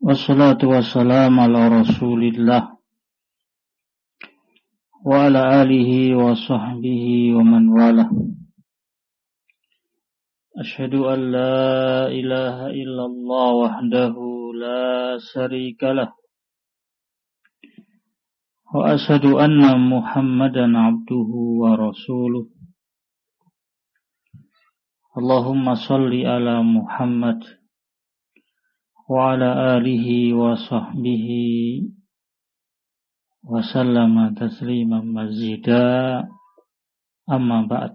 Wassalatu wassalamu ala rasulillah wa ala alihi wa sahbihi wa man wala. Ashhadu an la ilaha illallah wahdahu la syarika lah wa ashhadu anna Muhammadan abduhu wa rasuluh. Allahumma salli ala Muhammad wa ala alihi wa sahbihi wa sallama tasliman mazida, amma ba'd.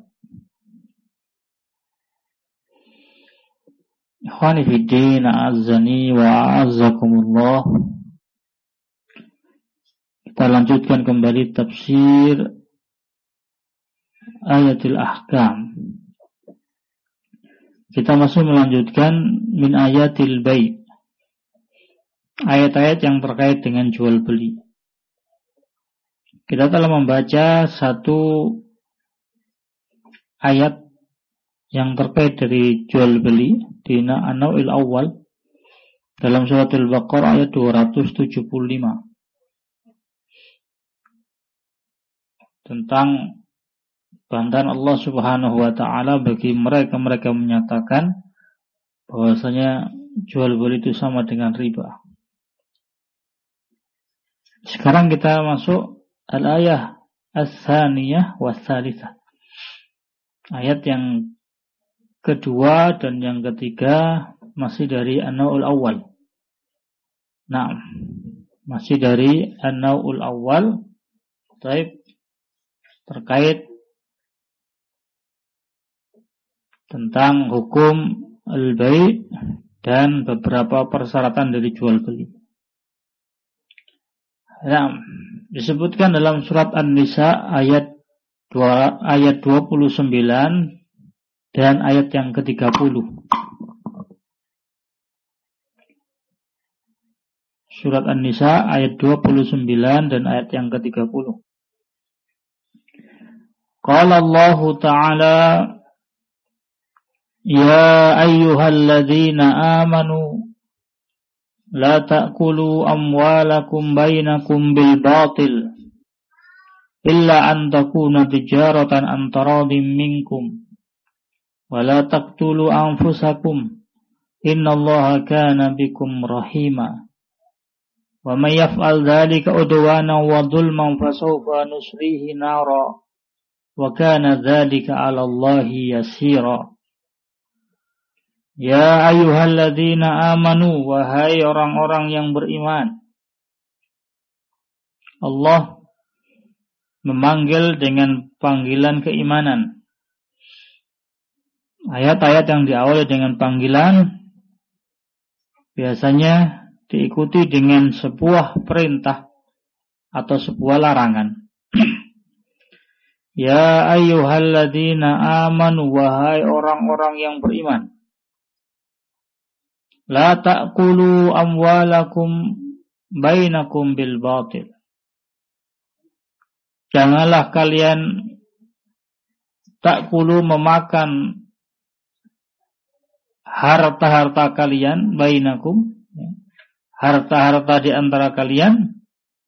Ikhwani fiddin, a'azzani wa a'azzakumullah. Kita lanjutkan kembali tafsir ayatul ahkam. Kita masih melanjutkan min ayatil bai', ayat-ayat yang terkait dengan jual beli. Kita telah membaca satu ayat yang terkait dari jual beli di An-Naw'il Awwal dalam surat Al-Baqarah ayat 275 tentang bantahan Allah Subhanahu wa taala bagi mereka-mereka menyatakan bahwasanya jual beli itu sama dengan riba. Sekarang kita masuk al-ayah as-saniyah wa tsalitsah. Ayat yang kedua dan yang ketiga masih dari An-Naw'ul Awwal. Nah, masih dari An-Naw'ul Awwal. Terkait tentang hukum al-bai' dan beberapa persyaratan dari jual beli. Nah, disebutkan dalam surat An-Nisa ayat 29 dan ayat yang ke-30. Surat An-Nisa ayat 29 dan ayat yang ke-30. Qala Allah Ta'ala, ya ayyuhalladzina amanu la ta'kulu amwalakum bainakum bil batil illa an takuna tijaratan an taradin minkum wa la taqtulu anfusakum innallaha kana bikum rahima wa may yaf'al dhalika udwanan wa dhulman fasawfa nusrihi nara wa kana dhalika 'ala Allahi yasira. Ya ayyuhalladzina amanu, wahai orang-orang yang beriman. Allah memanggil dengan panggilan keimanan. Ayat-ayat yang diawali dengan panggilan biasanya diikuti dengan sebuah perintah atau sebuah larangan. Ya ayyuhalladzina amanu, wahai orang-orang yang beriman. La ta'kulu amwalakum bainakum bil batil. Janganlah kalian ta'kulu memakan harta-harta kalian bainakum, harta-harta di antara kalian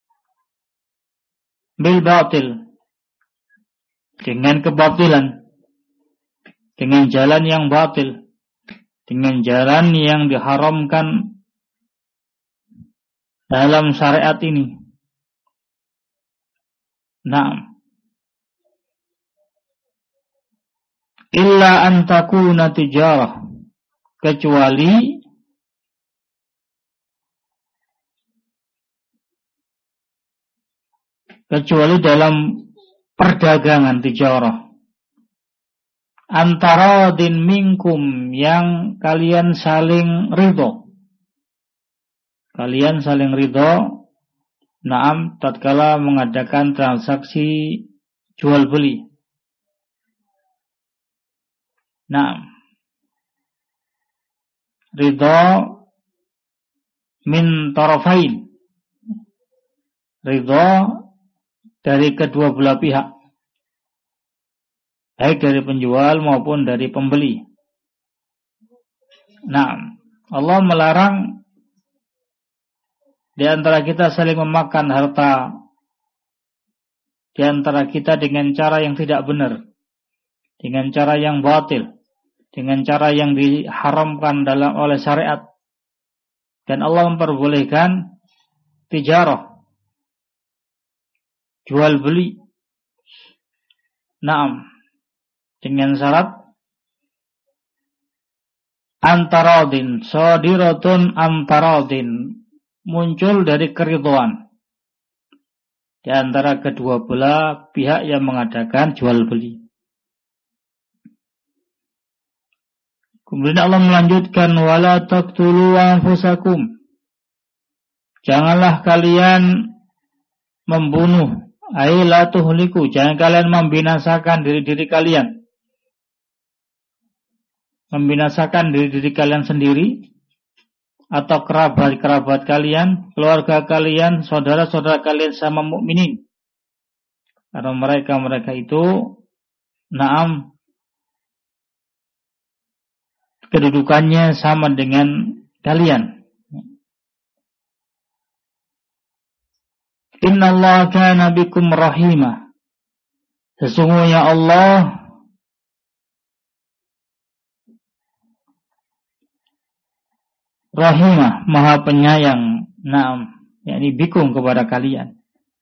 bil batil, dengan kebatilan, dengan jalan yang batil, dengan jalan yang diharamkan dalam syariat ini. Naam. Illa an takuna tijarah, kecuali dalam perdagangan tijarah. Antara din minkum, yang kalian saling ridho. Kalian saling ridho, naam, tatkala mengadakan transaksi jual beli. Naam. Ridho min tarafain. Ridho dari kedua belah pihak, baik dari penjual maupun dari pembeli. Nah, Allah melarang di antara kita saling memakan harta di antara kita dengan cara yang tidak benar, dengan cara yang batil, dengan cara yang diharamkan oleh syariat. Dan Allah memperbolehkan tijarah, jual beli. Naam, dengan syarat antaradin, sadiratun antaradin, muncul dari keridhaan di antara kedua belah pihak yang mengadakan jual beli. Kemudian Allah melanjutkan, wala taqtulu anfusakum, janganlah kalian membunuh, ay la tuhliku, jangan kalian membinasakan diri-diri kalian, membinasakan diri-diri kalian sendiri atau kerabat-kerabat kalian, keluarga kalian, saudara-saudara kalian sama mukminin. Karena mereka itu naam kedudukannya sama dengan kalian. Innallaha kana bikum rahimah. Sesungguhnya Allah rahimah, maha penyayang, naam, yakni bikum kepada kalian.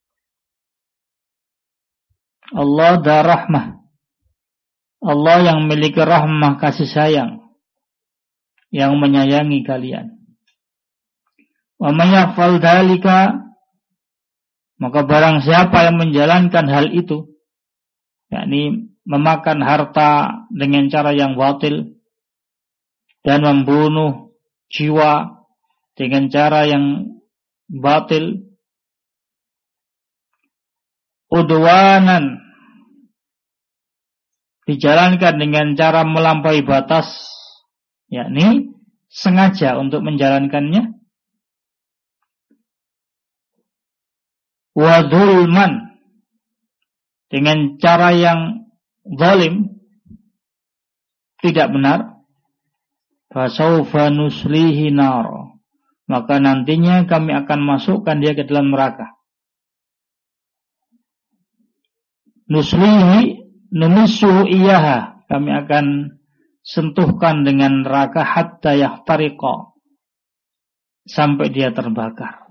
Allah darahmah, Allah yang memiliki rahmah, kasih sayang, yang menyayangi kalian. Wa may yaf'al dzalika, maka barang siapa yang menjalankan hal itu, yakni memakan harta dengan cara yang batil dan membunuh jiwa dengan cara yang batil, udwanan, dijalankan dengan cara melampaui batas, yakni sengaja untuk menjalankannya, wa dzulman, dengan cara yang zalim, tidak benar, fasaufa nuslihi nar, maka nantinya kami akan masukkan dia ke dalam neraka. Nuslihi, numissuhu iyaha, kami akan sentuhkan dengan neraka hatta yahtariqa, sampai dia terbakar.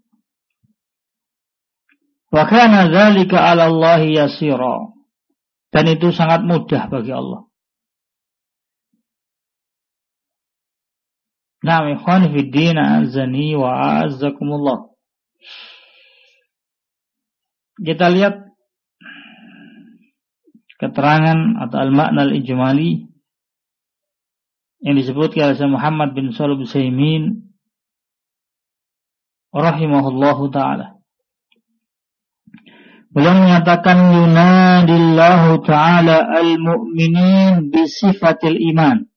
Wa kana dzalika 'ala Allahi yasira, dan itu sangat mudah bagi Allah. Naam, ikhwan fi din, azani wa azzakumullah. Kita lihat keterangan atau al-makna al-ijmali yang disebutkan oleh Muhammad bin Shalih Al-Utsaimin rahimahullahu taala. Beliau menyatakan, yunadillahu taala al-mu'minin bi sifatil iman.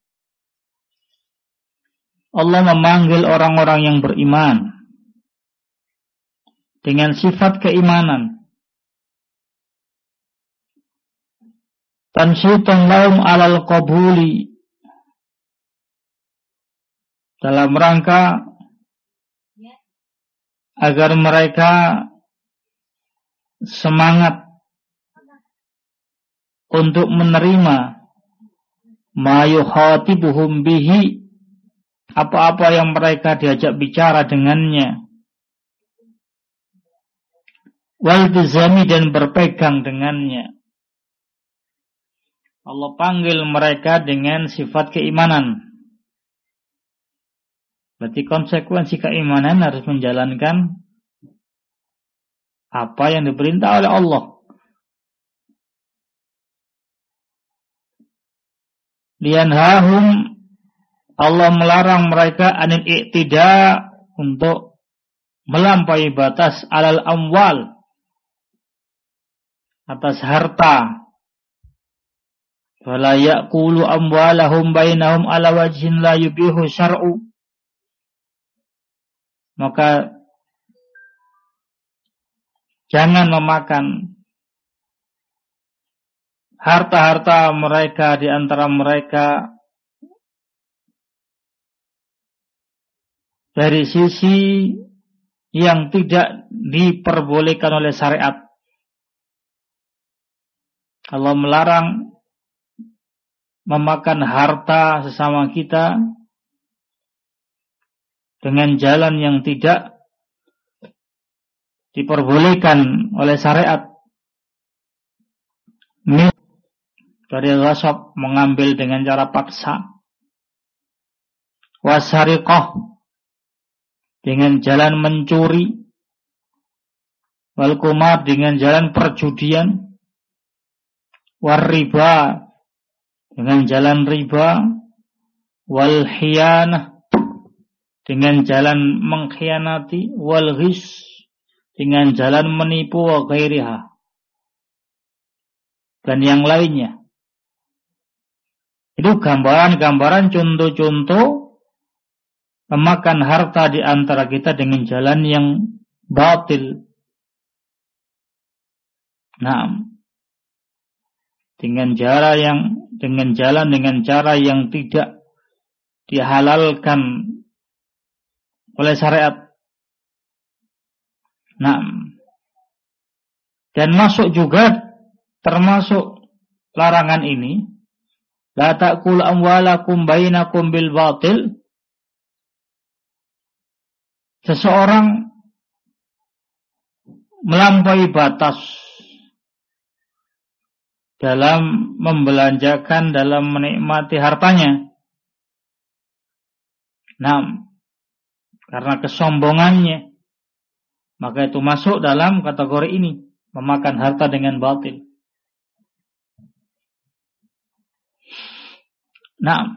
Allah memanggil orang-orang yang beriman dengan sifat keimanan. Tansyitan lahum alal qabuli, dalam rangka agar mereka semangat untuk menerima ma yukhatibuhum bihi, apa-apa yang mereka diajak bicara dengannya, waltizami, dan berpegang dengannya. Allah panggil mereka dengan sifat keimanan. Berarti konsekuensi keimanan harus menjalankan apa yang diperintah oleh Allah. Lianhahum, Allah melarang mereka anil i'tida, untuk melampaui batas, alal amwal, atas harta. Fala ya'kulu amwalahum bainahum ala wajhin la yubihu syar'u, maka jangan memakan harta-harta mereka di antara mereka dari sisi yang tidak diperbolehkan oleh syariat. Allah melarang memakan harta sesama kita dengan jalan yang tidak diperbolehkan oleh syariat. Dari ghasab, mengambil dengan cara paksa. Wasariqah, dengan jalan mencuri. Wal qumar, dengan jalan perjudian. Warriba, dengan jalan riba. Wal khiyanah, dengan jalan mengkhianati. Wal ghis, dengan jalan menipu. Wa ghairiha, dan yang lainnya. Itu gambaran-gambaran, contoh-contoh memakan harta di antara kita dengan jalan yang batil. Nah, dengan cara yang tidak dihalalkan oleh syariat. Nah, dan termasuk larangan ini, la ta'kulu amwalakum bainakum bil batil. Seseorang melampaui batas dalam membelanjakan, dalam menikmati hartanya. Nah, karena kesombongannya, maka itu masuk dalam kategori ini, memakan harta dengan batil. Nah,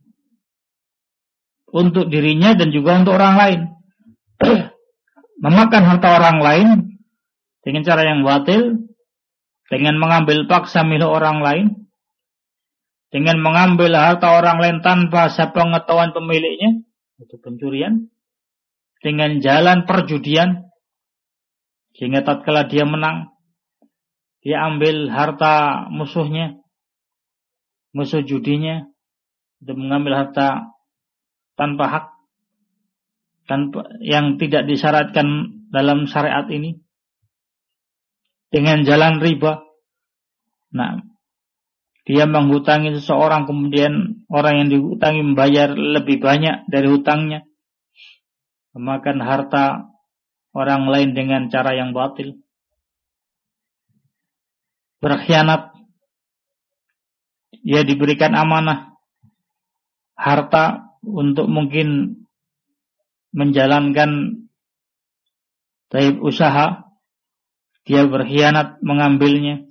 untuk dirinya dan juga untuk orang lain. Memakan harta orang lain dengan cara yang batil, dengan mengambil paksa milik orang lain, dengan mengambil harta orang lain tanpa sepengetahuan pemiliknya, itu pencurian, dengan jalan perjudian, sehingga tatkala dia menang, dia ambil harta musuhnya, musuh judinya, untuk mengambil harta tanpa hak, yang tidak disyaratkan dalam syariat ini, dengan jalan riba. Nah, dia menghutangi seseorang, kemudian orang yang dihutangi membayar lebih banyak dari hutangnya, memakan harta orang lain dengan cara yang batil, berkhianat. Dia diberikan amanah harta untuk mungkin menjalankan usaha, dia berkhianat mengambilnya,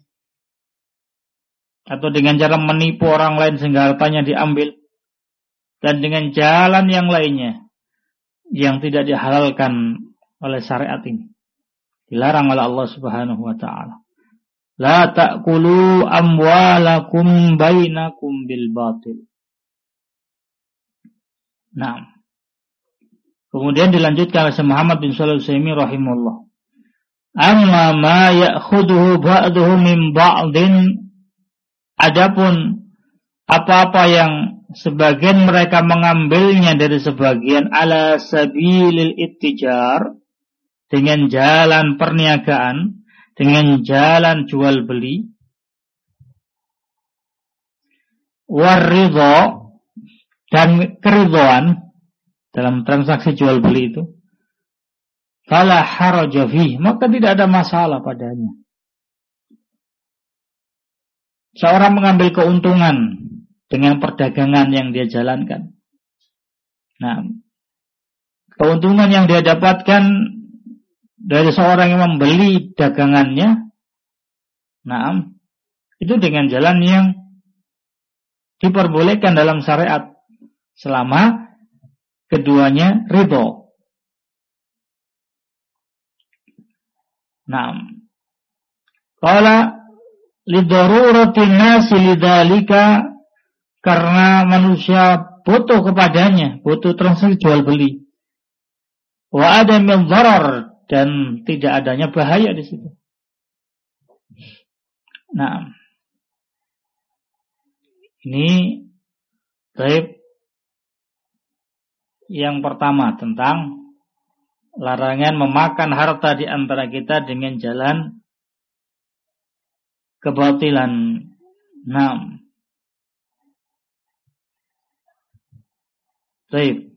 atau dengan cara menipu orang lain sehingga hartanya diambil, dan dengan jalan yang lainnya yang tidak dihalalkan oleh syariat ini, dilarang oleh Allah Subhanahu wa taala. La ta'kulu amwalakum bainakum bil batil. Nah, kemudian dilanjutkan oleh Muhammad bin Shalih Al-Utsaimin rahimahullah. Amma ma ya'khuduhu ba'duhu min ba'din. Adapun apa-apa yang sebagian mereka mengambilnya dari sebagian, ala sabilil ittijar, dengan jalan perniagaan, dengan jalan jual beli, waridha, dan keridhaan dalam transaksi jual beli itu, fala haraja fihi, maka tidak ada masalah padanya. Seorang mengambil keuntungan dengan perdagangan yang dia jalankan. Nah, keuntungan yang dia dapatkan dari seorang yang membeli dagangannya, nah, itu dengan jalan yang diperbolehkan dalam syariat, selama keduanya ridho. Nah, qala lidaruratin nasi lidzalika, karena manusia butuh kepadanya, butuh transaksi jual beli. Wa adamil dharar, dan tidak adanya bahaya di situ. Nah, ini baik yang pertama tentang larangan memakan harta di antara kita dengan jalan kebatilan. Naam. Baik.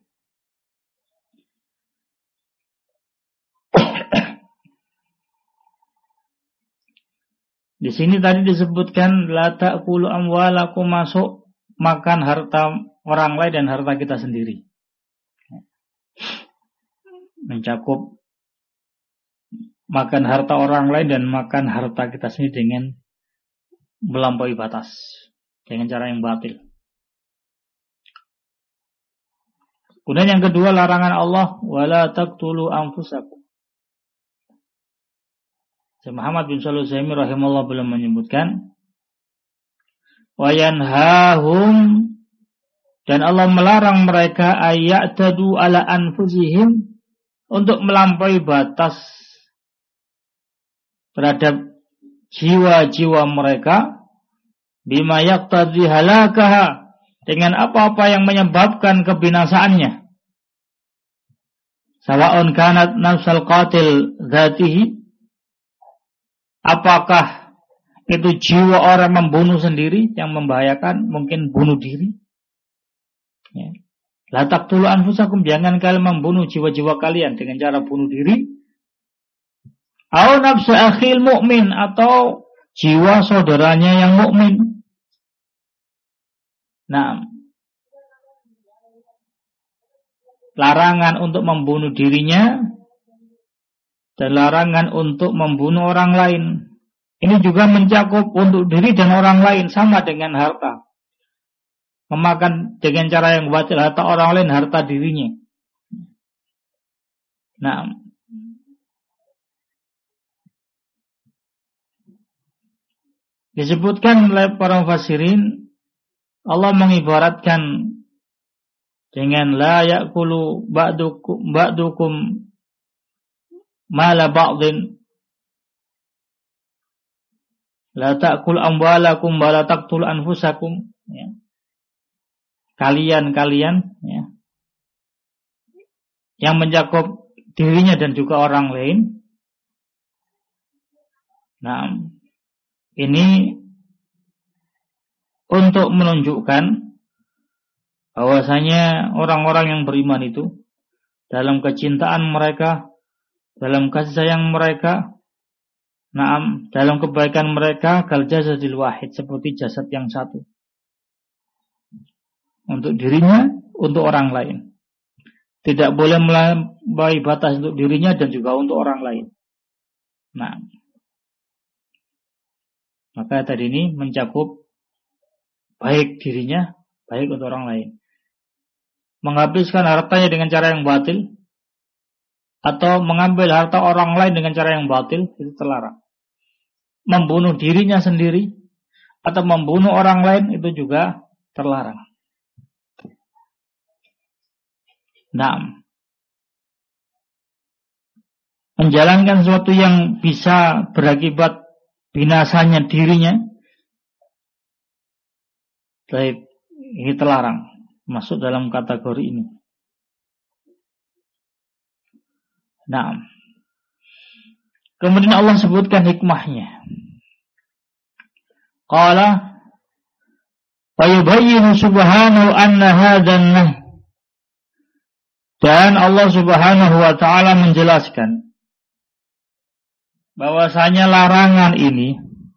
Di sini tadi disebutkan la ta'kulu amwalakum, masuk makan harta orang lain dan harta kita sendiri. Mencakup makan harta orang lain dan makan harta kita sendiri dengan melampaui batas, dengan cara yang batil. Kemudian yang kedua, larangan Allah, wala taqtulu anfusakum. Syekh Muhammad bin Shalih Al-Utsaimin rahimahullah belum menyebutkan wa yanhahum, dan Allah melarang mereka ayyatadu ala anfusihim, untuk melampaui batas terhadap jiwa-jiwa mereka, bima yaqtadhi halakaha, dengan apa-apa yang menyebabkan kebinasaannya. Sawa'un kanat nafsal qatil dzatihi, apakah itu jiwa orang membunuh sendiri yang membahayakan, mungkin bunuh diri. Ya. La taqtulu anfusakum, jangan kalian membunuh jiwa-jiwa kalian dengan cara bunuh diri. Au nafsu akhil mu'min, atau jiwa saudaranya yang mukmin. Nah, larangan untuk membunuh dirinya dan larangan untuk membunuh orang lain. Ini juga mencakup untuk diri dan orang lain, sama dengan harta. Memakan dengan cara yang batil harta orang lain, harta dirinya. Nah, disebutkan oleh para mufassirin, Allah mengibaratkan dengan la ya'kulu ba'dukum mala ba'din, la ta'kul amwalakum wa la taqtul anfusakum, ya. Kalian ya, yang mencakup dirinya dan juga orang lain. Nah, ini untuk menunjukkan bahwasanya orang-orang yang beriman itu dalam kecintaan mereka, dalam kasih sayang mereka, dalam kebaikan mereka, kal jasadil wahid, seperti jasad yang satu. Untuk dirinya, untuk orang lain. Tidak boleh melampaui batas untuk dirinya dan juga untuk orang lain. Nah, maka tadi ini mencakup baik dirinya, baik untuk orang lain. Menghabiskan hartanya dengan cara yang batil, atau mengambil harta orang lain dengan cara yang batil, itu terlarang. Membunuh dirinya sendiri atau membunuh orang lain, itu juga terlarang. Nah, menjalankan sesuatu yang bisa berakibat binasanya dirinya, ini terlarang, masuk dalam kategori ini. Nah, kemudian Allah sebutkan hikmahnya. Qala fa yubayyinu subhanahu anna hadzan nahy, dan Allah Subhanahu wa ta'ala menjelaskan bahwasanya larangan ini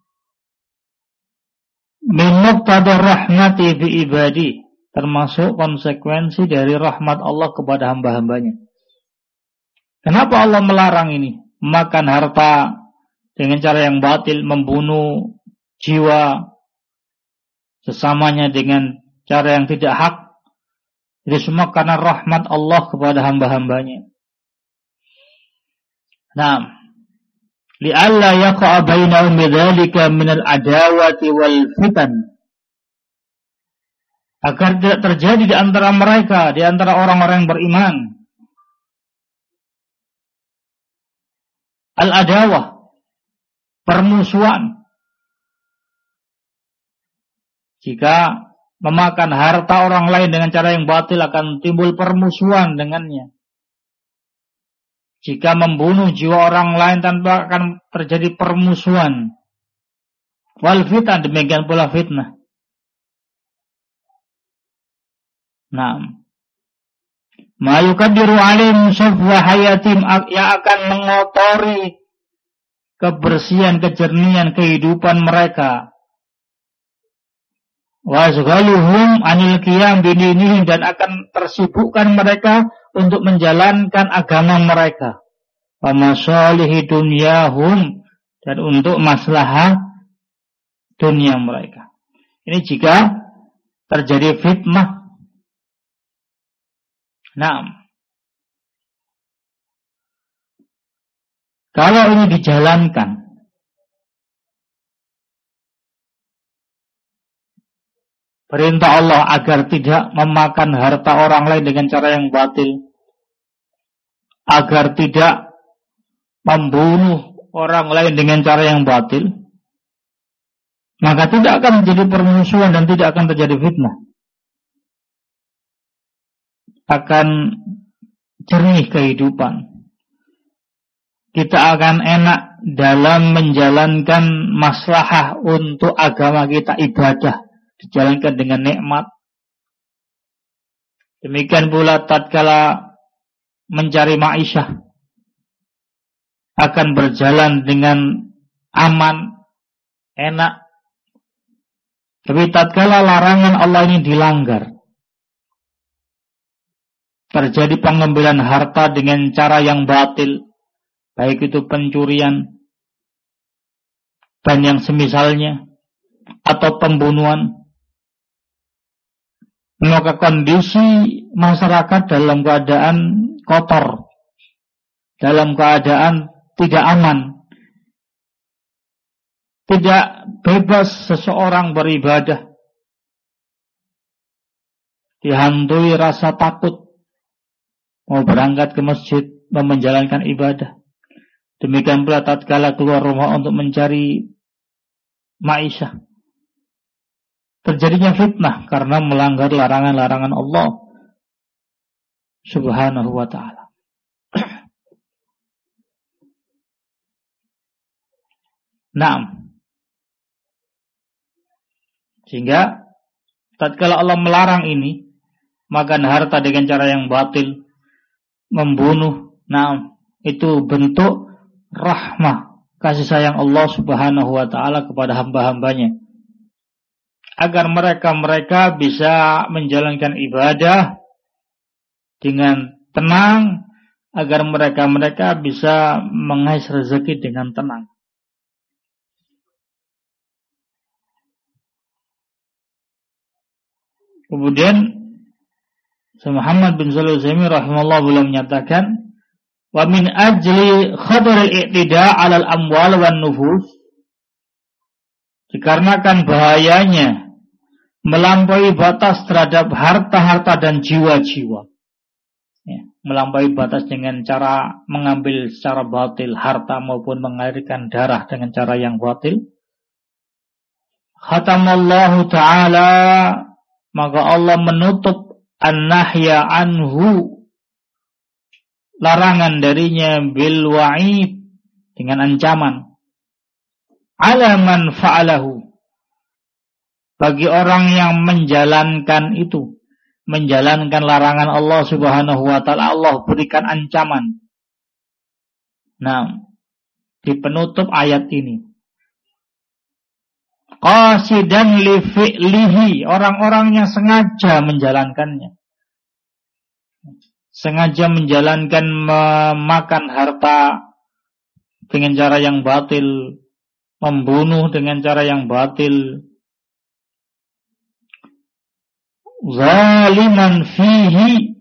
min muqtadar rahmati bi ibadi, termasuk konsekuensi dari rahmat Allah kepada hamba-hambanya. Kenapa Allah melarang ini? Makan harta dengan cara yang batil, membunuh jiwa sesamanya dengan cara yang tidak hak. Itu semua karena rahmat Allah kepada hamba-hambanya. Nah, li'alla yaqa'a bainahum bidzalika minal adawati wal fitan, agar tidak terjadi di antara mereka, di antara orang-orang yang beriman, al-adawah, permusuhan. Jika memakan harta orang lain dengan cara yang batil, akan timbul permusuhan dengannya. jika membunuh jiwa orang lain tanpa akan terjadi permusuhan. Wal fitnah, demikian pula fitnah. Naam. Ma yukaddiru alaihim safwa hayatim, yang akan mengotori kebersihan, kejernihan kehidupan mereka. Wa azghaluhum anil qiyam bidinihim, dan akan tersibukkan mereka untuk menjalankan agama mereka. Wa masalihi dunyahum, dan untuk maslahah dunia mereka. Ini jika terjadi fitnah. Nah, kalau ini dijalankan, perintah Allah agar tidak memakan harta orang lain dengan cara yang batil, agar tidak membunuh orang lain dengan cara yang batil, maka tidak akan menjadi permusuhan dan tidak akan terjadi fitnah. Akan jernih kehidupan. Kita akan enak dalam menjalankan maslahah untuk agama kita, ibadah dijalankan dengan nikmat. Demikian pula tatkala mencari ma'isyah akan berjalan dengan aman, enak. Tapi tatkala larangan Allah ini dilanggar, terjadi pengambilan harta dengan cara yang batil, baik itu pencurian dan yang semisalnya, atau pembunuhan, maka kondisi masyarakat dalam keadaan kotor, dalam keadaan tidak aman, tidak bebas seseorang beribadah, dihantui rasa takut mau berangkat ke masjid, mau menjalankan ibadah. Demikian pula tatkala keluar rumah untuk mencari ma'isyah, terjadinya fitnah karena melanggar larangan-larangan Allah Subhanahu wa ta'ala. Naam. Sehingga tatkala Allah melarang ini, makan harta dengan cara yang batil, membunuh, nah itu bentuk rahmah, kasih sayang Allah Subhanahu wa ta'ala kepada hamba-hambanya, agar mereka bisa menjalankan ibadah dengan tenang, agar mereka bisa mengais rezeki dengan tenang. Kemudian Muhammad bin Shalih Al-Utsaimin rahimahullah beliau menyatakan, wa min ajli khadar al-i'tida' 'ala al-amwal wan nufus, dikarenakan bahayanya melampaui batas terhadap harta-harta dan jiwa-jiwa. Ya, melampaui batas dengan cara mengambil secara batil harta maupun mengalirkan darah dengan cara yang batil. Khatamallahu ta'ala, maka Allah menutup an-nahya anhu, larangan darinya, bil wa'id, dengan ancaman, ala man fa'alahu, bagi orang yang menjalankan itu, menjalankan larangan Allah Subhanahu wa ta'ala, Allah berikan ancaman. Nah, di penutup ayat ini, qasidan li fi'lihi, orang-orang yang sengaja menjalankannya, sengaja menjalankan memakan harta dengan cara yang batil, membunuh dengan cara yang batil, zaliman fihi,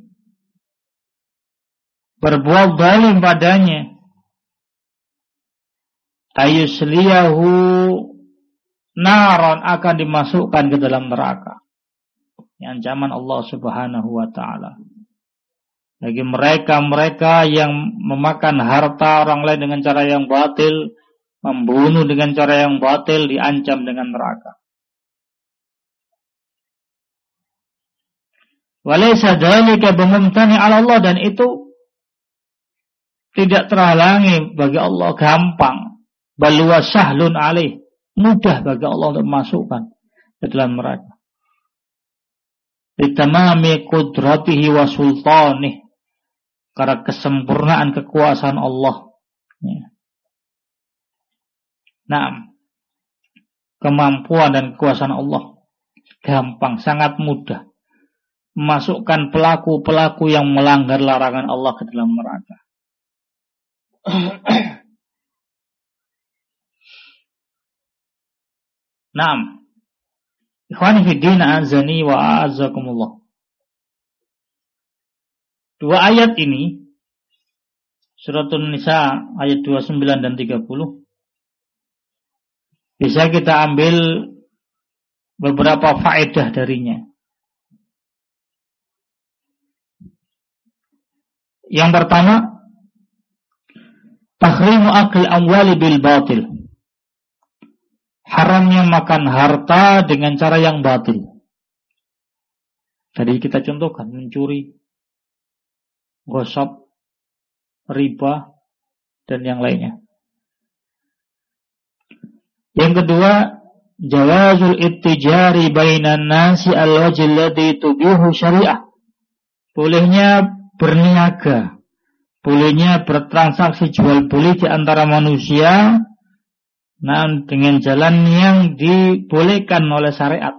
berbuat zalim padanya, ayusliyahu naron, akan dimasukkan ke dalam neraka. Ini ancaman Allah Subhanahu wa ta'ala bagi mereka yang memakan harta orang lain dengan cara yang batil, membunuh dengan cara yang batil, diancam dengan neraka. Walaysa dzalika bimumtani 'ala Allah, dan itu tidak terhalangi bagi Allah, gampang. Bal huwa sahlun alaih, mudah bagi Allah untuk memasukkan ke dalam neraka. Litamami qudratihi wa sultanih, karena kesempurnaan kekuasaan Allah. Ya. Nah, kemampuan dan kekuasaan Allah gampang, sangat mudah memasukkan pelaku-pelaku yang melanggar larangan Allah ke dalam neraka. Naam. Ikhwani fi din, azani wa a'azzakumullah. Dua ayat ini, Suratun Nisa ayat 29 dan 30, bisa kita ambil beberapa faedah darinya. Yang pertama, tahrimu akli amwali bil batil. Haramnya makan harta dengan cara yang batil. Tadi kita contohkan, mencuri, gosok, riba, dan yang lainnya. Yang kedua, jawazul ittijari bainan nasi al-wajil ladzi tubihu syariah. Bolehnya berniaga, bolehnya bertransaksi jual beli di antara manusia, nah, dengan jalan yang dibolehkan oleh syariat.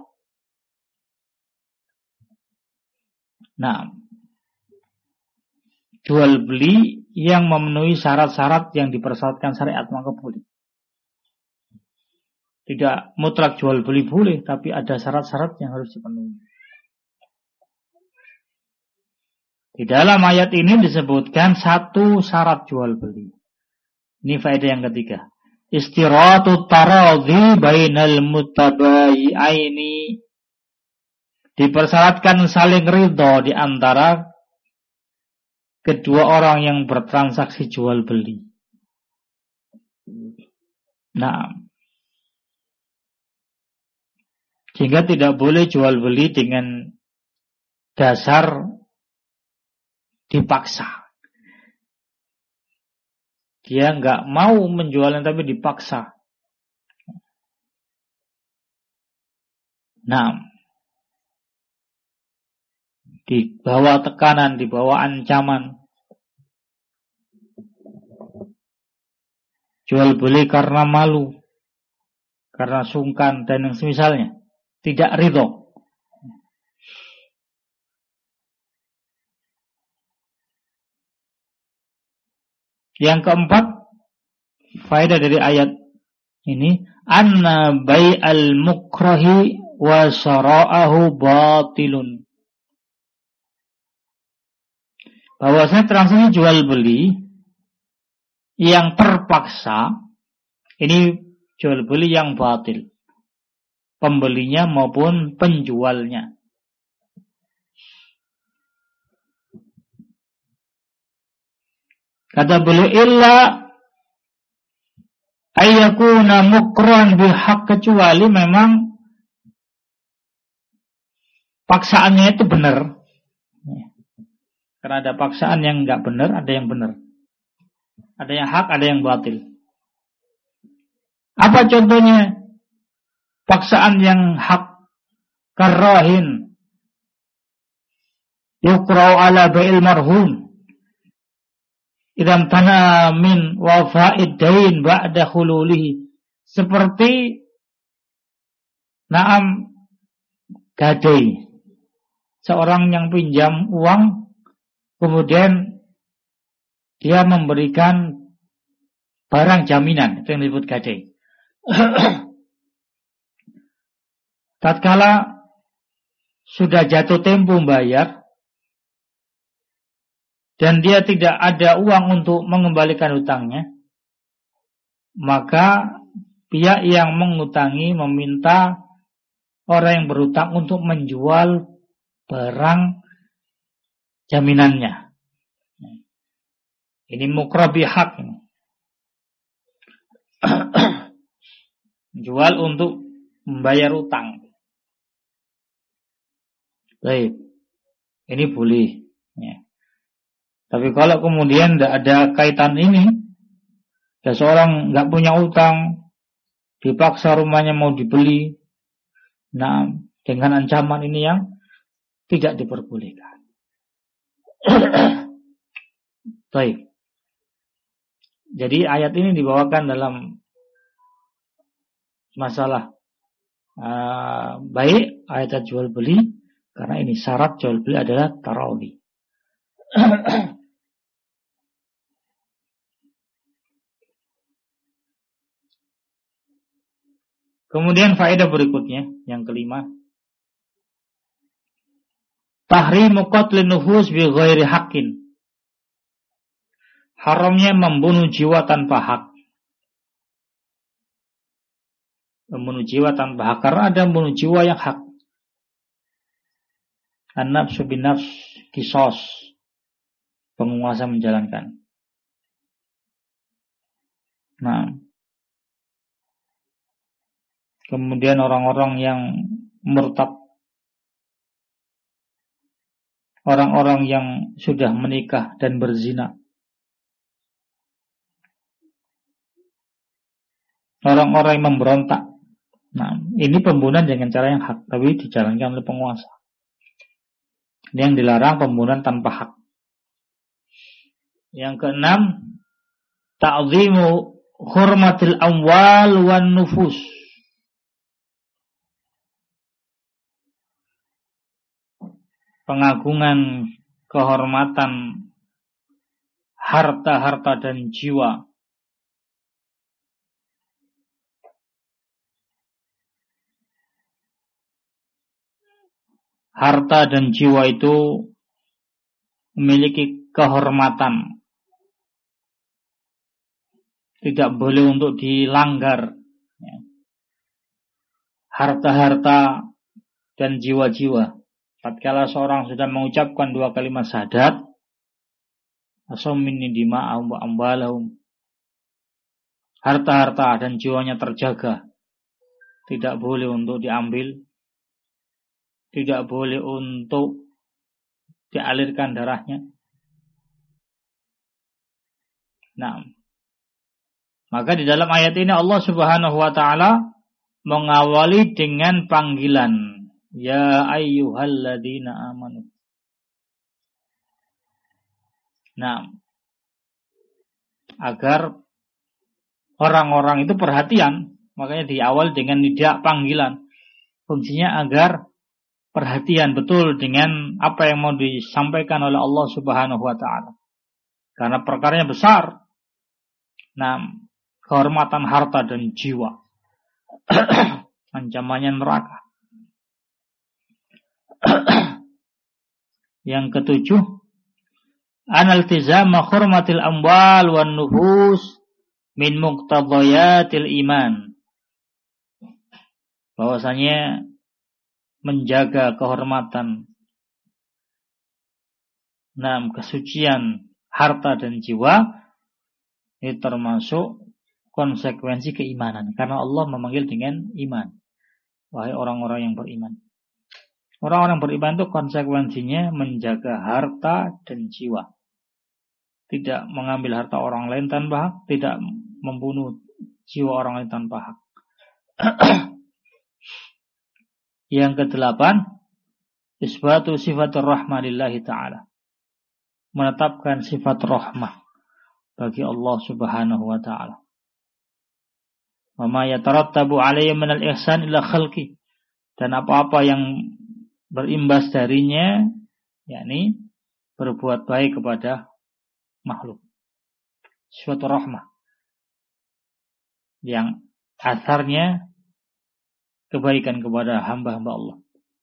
Nah, jual beli yang memenuhi syarat-syarat yang dipersyaratkan syariat, maka boleh. Tidak mutlak jual beli boleh, tapi ada syarat-syarat yang harus dipenuhi. Di dalam ayat ini disebutkan satu syarat jual beli. Ini faedah yang ketiga. Istiratu taradhi bainal mutabayi'aini. Dipersyaratkan saling ridho di antara kedua orang yang bertransaksi jual beli. Nah, sehingga tidak boleh jual beli dengan dasar dipaksa. Dia nggak mau menjualnya tapi dipaksa. Nah, di bawah tekanan, di bawah ancaman. Jual beli karena malu, karena sungkan dan yang semisalnya. Tidak ridho. Yang keempat, faedah dari ayat ini, anna bai'al mukrahi wa syara'ahu batilun. Bahwasanya transaksi jual beli yang terpaksa, ini jual beli yang batil. Pembelinya maupun penjualnya. Kata beliau, illa ayyakuna mukran bihaq, kecuali memang paksaannya itu benar. Karena ada paksaan yang enggak benar, ada yang benar. Ada yang hak, ada yang batil. Apa contohnya? Paksaan yang hak, karahin yukrau ala bai'il marhum. Idam tana min wafa'id dain ba'da khululihi. Seperti naam gadai. Seorang yang pinjam uang, kemudian dia memberikan barang jaminan, itu yang disebut gadai. Tatkala sudah jatuh tempo membayar, dan dia tidak ada uang untuk mengembalikan hutangnya, maka pihak yang mengutangi meminta orang yang berhutang untuk menjual barang jaminannya. Ini mukrah bihaq. Jual untuk membayar hutang. Baik. Ini boleh. Ya. Tapi kalau kemudian tidak ada kaitan ini, ada seorang nggak punya utang, dipaksa rumahnya mau dibeli, nah dengan ancaman ini yang tidak diperbolehkan. Baik. Jadi ayat ini dibawakan dalam masalah baik ayat jual beli, karena ini syarat jual beli adalah tarawih. Kemudian faedah berikutnya yang kelima, tahrimu qatlin nufus bi ghairi haqqin. Haramnya membunuh jiwa tanpa hak. Membunuh jiwa tanpa hak, karena ada membunuh jiwa yang hak. An-nafsu bin nafs, qisas, penguasa menjalankan. Nah, kemudian orang-orang yang murtad, orang-orang yang sudah menikah dan berzina, orang-orang yang memberontak. Nah, ini pembunuhan dengan cara yang hak, tapi dijalankan oleh penguasa. Ini yang dilarang, pembunuhan tanpa hak. Yang keenam, ta'zimu hurmatil amwal wan nufus. Pengagungan kehormatan harta-harta dan jiwa. Harta dan jiwa itu memiliki kehormatan, tidak boleh untuk dilanggar. Harta-harta dan jiwa-jiwa. Tatkala seorang sudah mengucapkan 2 kalimat syahadat, asomini dima'ahum wa ambalahum, harta-harta dan jiwanya terjaga, tidak boleh untuk diambil, tidak boleh untuk dialirkan darahnya. Nah, maka di dalam ayat ini Allah Subhanahu wa taala mengawali dengan panggilan, ya ayyuhalladzina amanu. Nah, agar orang-orang itu perhatian, makanya diawali dengan nida, panggilan. Fungsinya agar perhatian betul dengan apa yang mau disampaikan oleh Allah Subhanahu wa taala. Karena perkaranya besar. Nah, kehormatan harta dan jiwa. Ancamannya neraka. Yang ketujuh, analtizama hurmatil amwal wan nufus min muqtadhayatil iman. Bahwasanya menjaga kehormatan, kesucian harta dan jiwa, ini termasuk konsekuensi keimanan. Karena Allah memanggil dengan iman. Wahai orang-orang yang beriman. Orang-orang beriman itu konsekuensinya menjaga harta dan jiwa. Tidak mengambil harta orang lain tanpa hak, tidak membunuh jiwa orang lain tanpa hak. Yang kedelapan, isbatu sifatur rahmah lillahi ta'ala. Menetapkan sifat rahmah bagi Allah Subhanahu wa ta'ala. Wa ma yatarattabu alayhi minal ihsan ila khalqi. Dan apa-apa yang berimbas darinya, yakni berbuat baik kepada makhluk. Sifat rahmah yang asarnya kebaikan kepada hamba-hamba Allah.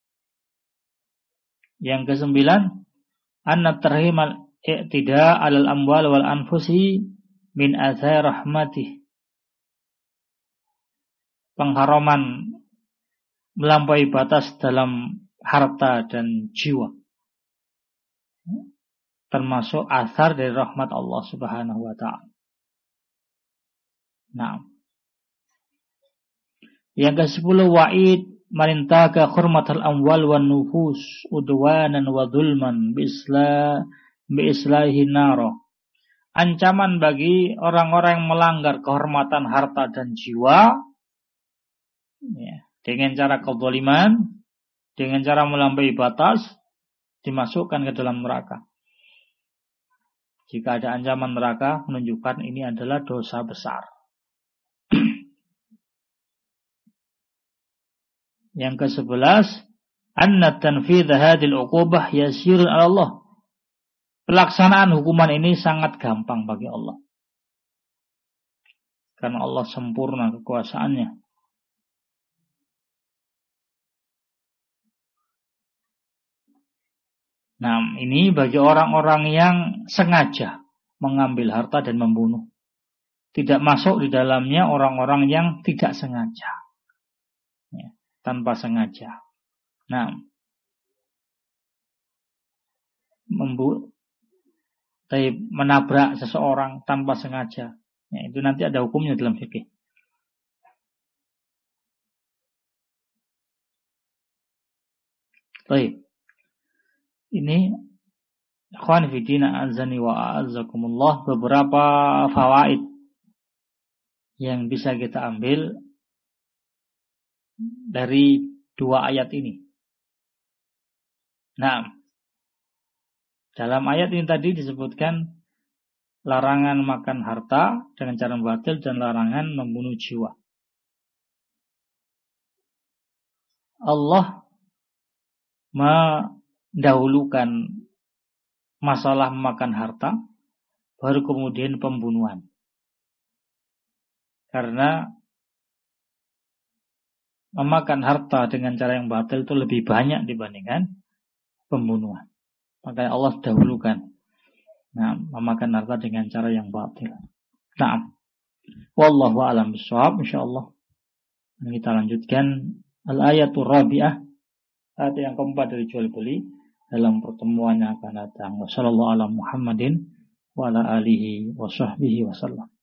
Yang kesembilan, anna tarhimal i'tida 'alal amwal wal anfusi min athar rahmatih. Pengharaman melampaui batas dalam harta dan jiwa, termasuk asar dari rahmat Allah Subhanahu wa ta'ala. Nah, yang ke-10, wa'id manintaka hurmatal amwal wan nufus udwanan wa dhulman bi-islahi naro. Ancaman bagi orang-orang yang melanggar kehormatan harta dan jiwa, ya, dengan cara kezaliman, dengan cara melampaui batas, dimasukkan ke dalam neraka. Jika ada ancaman neraka, menunjukkan ini adalah dosa besar. Yang ke-11, anna tanfidh hadhil 'uqubah yasirun 'ala Allah. Pelaksanaan hukuman ini sangat gampang bagi Allah. Karena Allah sempurna kekuasaannya. Nah, ini bagi orang-orang yang sengaja mengambil harta dan membunuh. Tidak masuk di dalamnya orang-orang yang tidak sengaja. Ya, tanpa sengaja. Nah, menabrak seseorang tanpa sengaja. Ya, itu nanti ada hukumnya dalam fikih. Baik. Ini ikhwan fillah azani wa a'azzakumullah, beberapa fawaid yang bisa kita ambil dari dua ayat ini. Nah, dalam ayat ini tadi disebutkan larangan makan harta dengan cara batil dan larangan membunuh jiwa. Allah mendahulukan masalah memakan harta, baru kemudian pembunuhan. Karena memakan harta dengan cara yang batil itu lebih banyak dibandingkan pembunuhan. Makanya Allah dahulukan memakan harta dengan cara yang batil. Nah, wallahu a'lam bishawab. Insyaallah kita lanjutkan al-ayatul rabi'ah, ayat yang keempat dari jual beli dalam pertemuan yang akan datang. Wassallallahu ala Muhammadin wa ala alihi wa sahbihi wasallam.